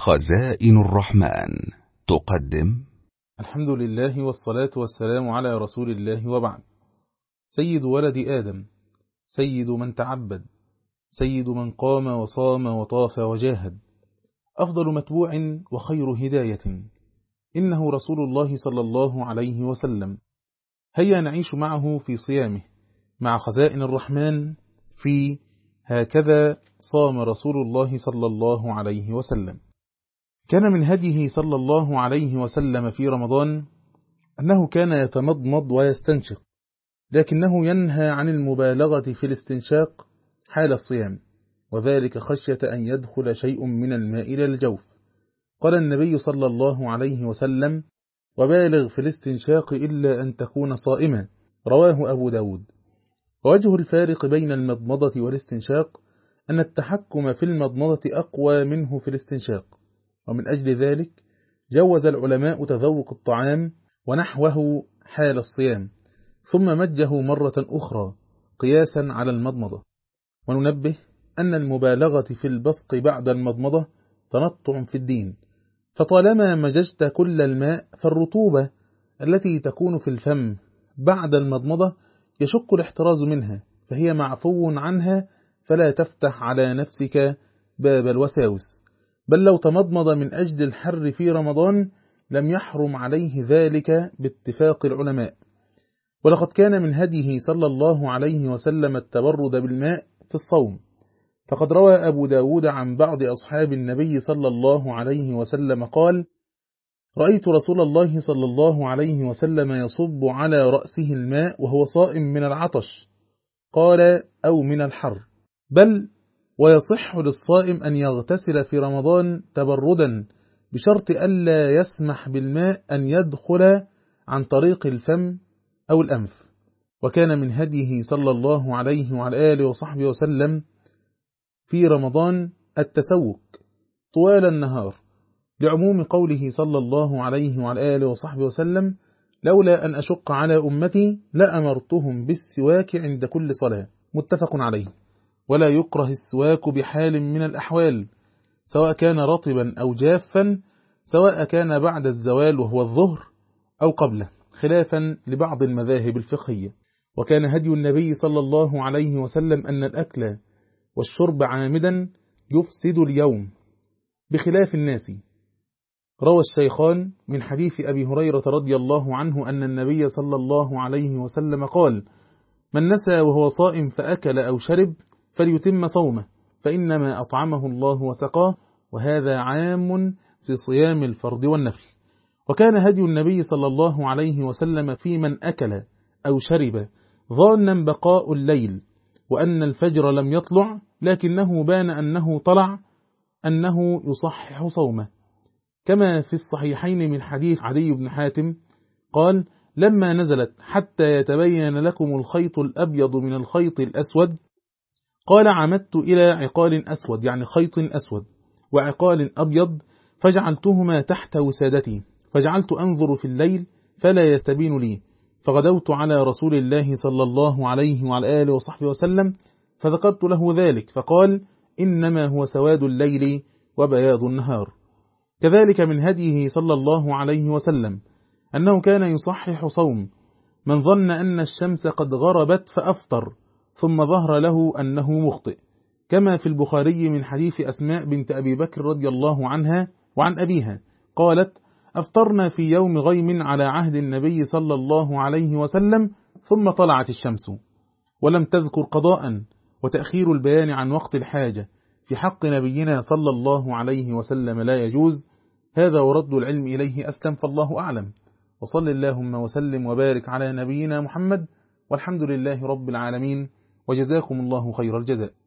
خزائن الرحمن تقدم. الحمد لله والصلاة والسلام على رسول الله، وبعد. سيد ولد آدم، سيد من تعبد، سيد من قام وصام وطاف وجاهد، أفضل متبوع وخير هداية، إنه رسول الله صلى الله عليه وسلم. هيا نعيش معه في صيامه مع خزائن الرحمن في هكذا صام رسول الله صلى الله عليه وسلم. كان من هديه صلى الله عليه وسلم في رمضان أنه كان يتمضمض ويستنشق، لكنه ينهى عن المبالغة في الاستنشاق حال الصيام، وذلك خشية أن يدخل شيء من الماء إلى الجوف. قال النبي صلى الله عليه وسلم: وبالغ في الاستنشاق إلا أن تكون صائما، رواه أبو داود. ووجه الفارق بين المضمضة والاستنشاق أن التحكم في المضمضة أقوى منه في الاستنشاق، ومن أجل ذلك جوز العلماء تذوق الطعام ونحوه حال الصيام، ثم مجه مرة أخرى قياسا على المضمضة. وننبه أن المبالغة في البصق بعد المضمضة تنطع في الدين، فطالما مججت كل الماء فالرطوبة التي تكون في الفم بعد المضمضة يشق الاحتراز منها، فهي معفو عنها، فلا تفتح على نفسك باب الوساوس. بل لو تمضمض من أجل الحر في رمضان لم يحرم عليه ذلك باتفاق العلماء. ولقد كان من هديه صلى الله عليه وسلم التبرد بالماء في الصوم، فقد روى أبو داود عن بعض أصحاب النبي صلى الله عليه وسلم قال: رأيت رسول الله صلى الله عليه وسلم يصب على رأسه الماء وهو صائم من العطش، قال: أو من الحر. بل ويصح للصائم أن يغتسل في رمضان تبردا، بشرط ألا يسمح بالماء أن يدخل عن طريق الفم أو الأنف. وكان من هديه صلى الله عليه وعلى آله وصحبه وسلم في رمضان التسوك طوال النهار، لعموم قوله صلى الله عليه وعلى آله وصحبه وسلم: لولا أن أشق على أمتي لأمرتهم بالسواك عند كل صلاة، متفق عليه. ولا يكره السواك بحال من الأحوال، سواء كان رطبا أو جافا، سواء كان بعد الزوال وهو الظهر أو قبله، خلافا لبعض المذاهب الفقهية. وكان هدي النبي صلى الله عليه وسلم أن الأكل والشرب عامدا يفسد اليوم، بخلاف الناس. روى الشيخان من حديث أبي هريرة رضي الله عنه أن النبي صلى الله عليه وسلم قال: من نسى وهو صائم فأكل أو شرب فليتم صومه، فإنما أطعمه الله وسقاه. وهذا عام في صيام الفرض والنفل. وكان هدي النبي صلى الله عليه وسلم في من أكل أو شرب ظانا بقاء الليل وأن الفجر لم يطلع، لكنه بان أنه طلع، أنه يصحح صومه، كما في الصحيحين من حديث عدي بن حاتم قال: لما نزلت حتى يتبين لكم الخيط الأبيض من الخيط الأسود، قال: عمدت إلى عقال أسود، يعني خيط أسود، وعقال أبيض، فجعلتهما تحت وسادتي، فجعلت أنظر في الليل فلا يستبين لي، فغدوت على رسول الله صلى الله عليه وعلى آله وصحبه وسلم فذكرت له ذلك، فقال: إنما هو سواد الليل وبياض النهار. كذلك من هديه صلى الله عليه وسلم أنه كان يصحح صوم من ظن أن الشمس قد غربت فأفطر، ثم ظهر له أنه مخطئ، كما في البخاري من حديث أسماء بنت أبي بكر رضي الله عنها وعن أبيها قالت: أفطرنا في يوم غيم على عهد النبي صلى الله عليه وسلم ثم طلعت الشمس، ولم تذكر قضاء وتأخير البيان عن وقت الحاجة في حق نبينا صلى الله عليه وسلم لا يجوز. هذا ورد العلم إليه أسلم، فالله أعلم. وصل اللهم وسلم وبارك على نبينا محمد، والحمد لله رب العالمين، وجزاكم الله خير الجزاء.